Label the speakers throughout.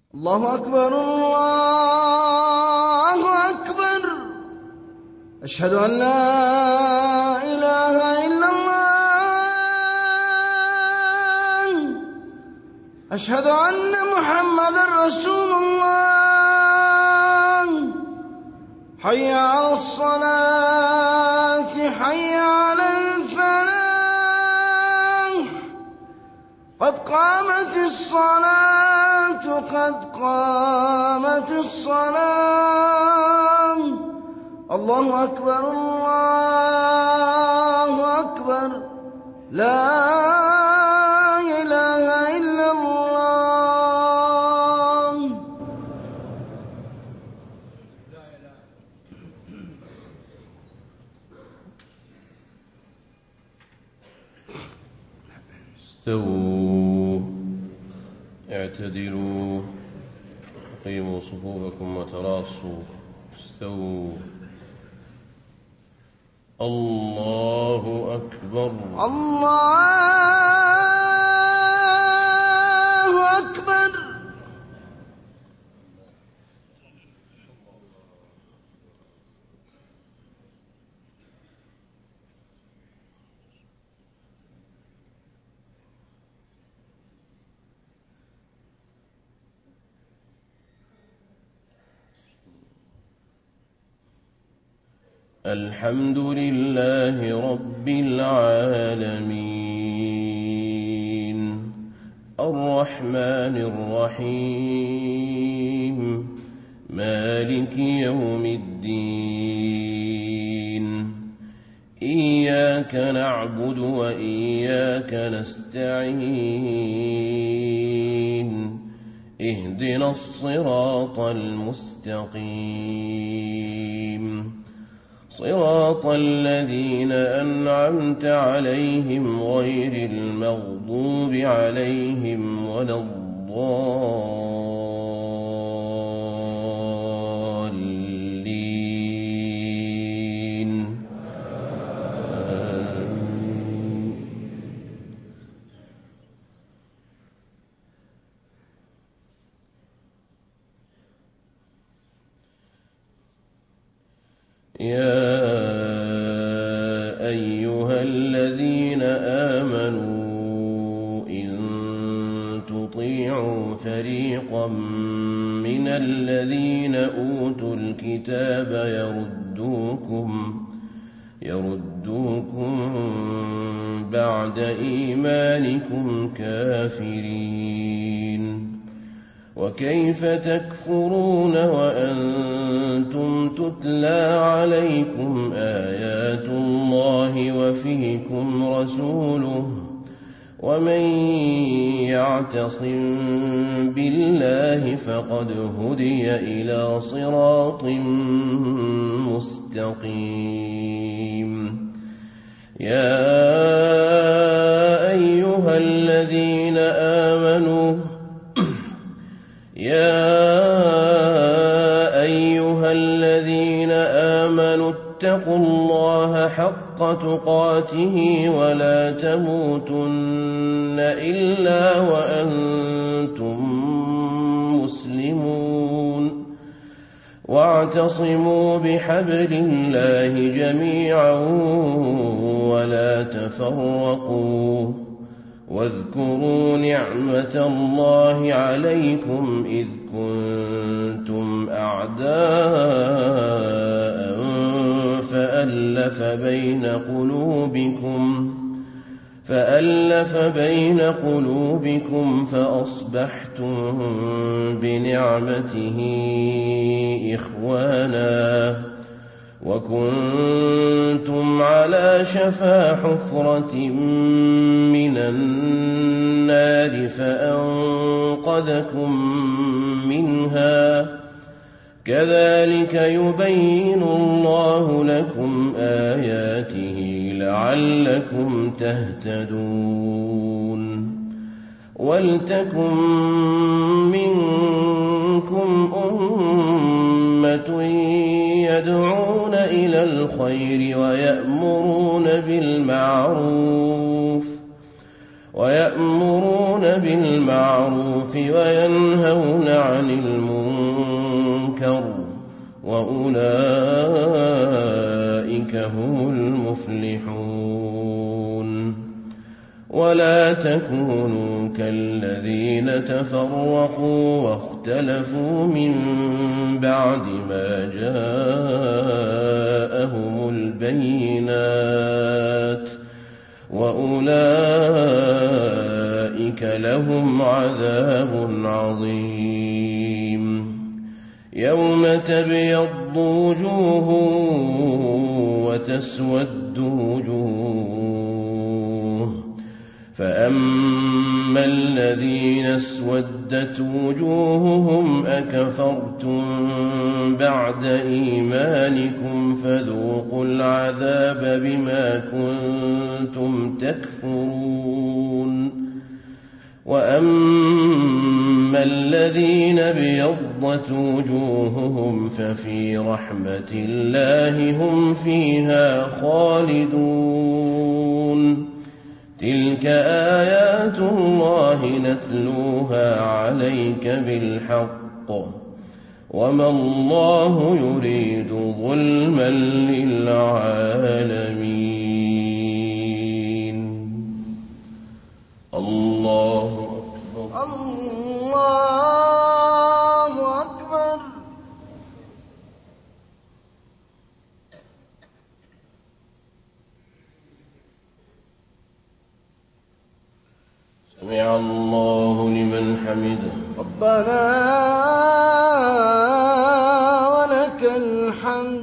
Speaker 1: الله أكبر الله أكبر. أشهد أن لا إله إلا الله. أشهد أن محمدا رسول الله. حي على الصلاة حي على الفلاح. قد قامت الصلاة قد قامت الصلاة. الله أكبر الله أكبر. لا إله إلا الله.
Speaker 2: استووا اعتدلوا أقيموا صفوفكم وتراصوا. استووا. الله أكبر
Speaker 1: الله أكبر.
Speaker 2: الحمد لله رب العالمين الرحمن الرحيم مالك يوم الدين. إياك نعبد وإياك نستعين. اهدنا الصراط المستقيم صراط الذين أنعمت عليهم غير المغضوب عليهم ولا الضالين. يا أيها الذين آمنوا إن تطيعوا فريقا من الذين أوتوا الكتاب يردوكم بعد إيمانكم كافرين. وكيف تكفرون وأنتم تتلى عليكم آيات الله وفيكم رسوله. ومن يعتصم بالله فقد هدي إلى صراط مستقيم. يا أيها الذين آمنوا اتقوا الله حق تقاته ولا تموتن إلا وأنتم مسلمون. واعتصموا بحبل الله جميعا ولا تفرقوا. واذكروا نعمة الله عليكم إذ كنتم أعداء فألف بين قلوبكم فأصبحتم بنعمته إخوانا. وكنتم على شفا حفرة من النار فأنقذكم منها. كذلك يبين الله لكم آياته لعلكم تهتدون. ولتكن منكم أمة يدعون إلى الخير ويأمرون يأمرون بالمعروف وينهون عن المنكر وأولئك هم المفلحون ولا تكونوا كالذين تفرقوا واختلفوا من بعد ما جاءهم البينات وأولئك لهم عذاب عظيم يوم تبيض وجوه وتسود وجوه فأما الذين اسودت وجوههم أكفرتم بعد إيمانكم فذوقوا العذاب بما كنتم تكفرون وأما الذين ابيضت وجوههم ففي رحمة الله هم فيها خالدون تلك آيات الله نتلوها عليك بالحق وما الله يريد ظلما للعالمين الله أكبر
Speaker 1: الله أكبر
Speaker 2: سمع الله لمن حمده
Speaker 1: ربنا ولك الحمد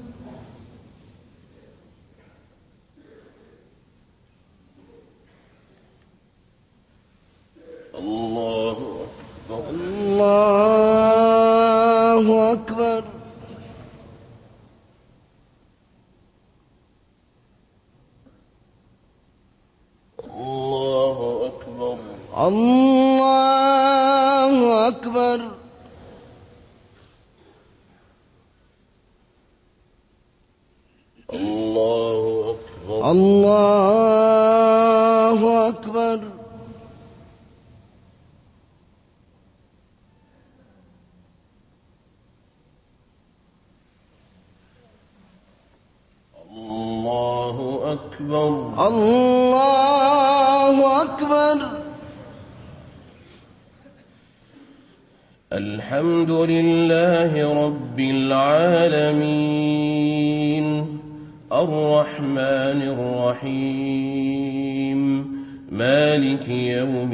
Speaker 2: الله أكبر
Speaker 1: الله أكبر
Speaker 2: الله أكبر
Speaker 1: الله أكبر
Speaker 2: الله أكبر
Speaker 1: الله أكبر
Speaker 2: الله أكبر
Speaker 1: الله أكبر
Speaker 2: الحمد لله رب العالمين الرحمن الرحيم مالك يوم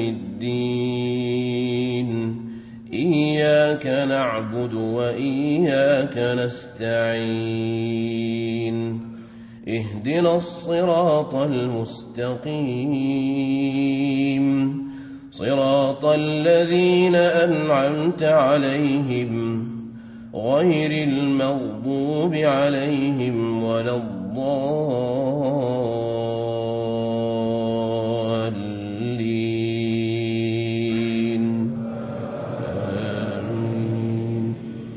Speaker 2: الدين إياك نعبد وإياك نستعين اهدنا الصراط المستقيم صراط الذين أنعمت عليهم غير المغضوب عليهم ولا الضالين آمين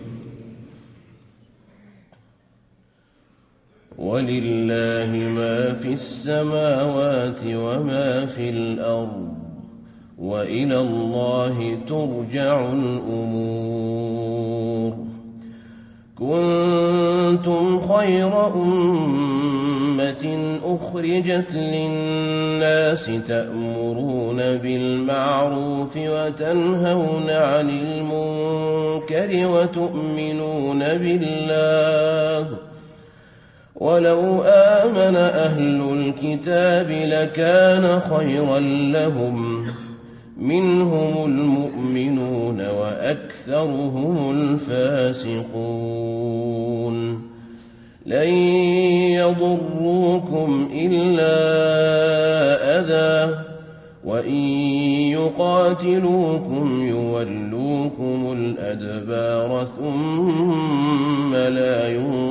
Speaker 2: ولله ما في السماوات وما في الأرض وإلى الله ترجع الأمور كنتم خير أمة أخرجت للناس تأمرون بالمعروف وتنهون عن المنكر وتؤمنون بالله ولو آمن أهل الكتاب لكان خيرا لهم منهم المؤمنون وأكثرهم الفاسقون لن يضروكم إلا أذى وإن يقاتلوكم يولوكم الأدبار ثم لا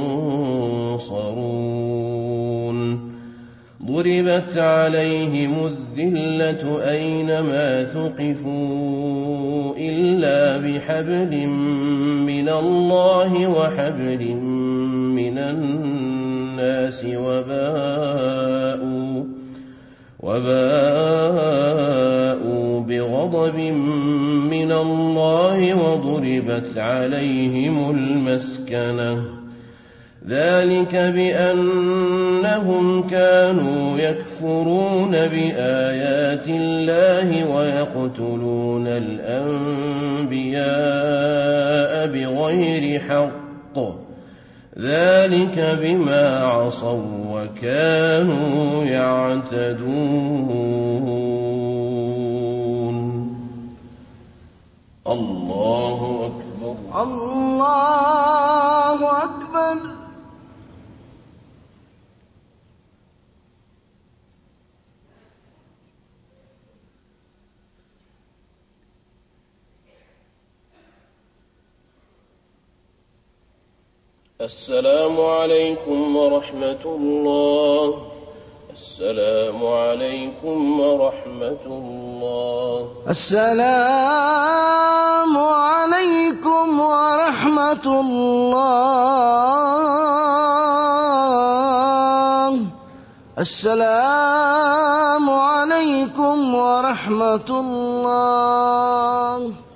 Speaker 2: ينصرون ضربت عليهم الذلة أينما ثقفوا إلا بحبل من الله وحبل من الناس وباءوا بغضب بغضب من الله وضربت عليهم المسكنة ذلك بأنهم كانوا يكفرون بآيات الله ويقتلون الأنبياء بغير حق ذلك بما عصوا وكانوا يعتدون الله أكبر
Speaker 1: الله أكبر.
Speaker 2: السلام عليكم ورحمة الله. السلام عليكم ورحمة الله.
Speaker 1: السلام عليكم ورحمة الله. السلام عليكم ورحمة الله.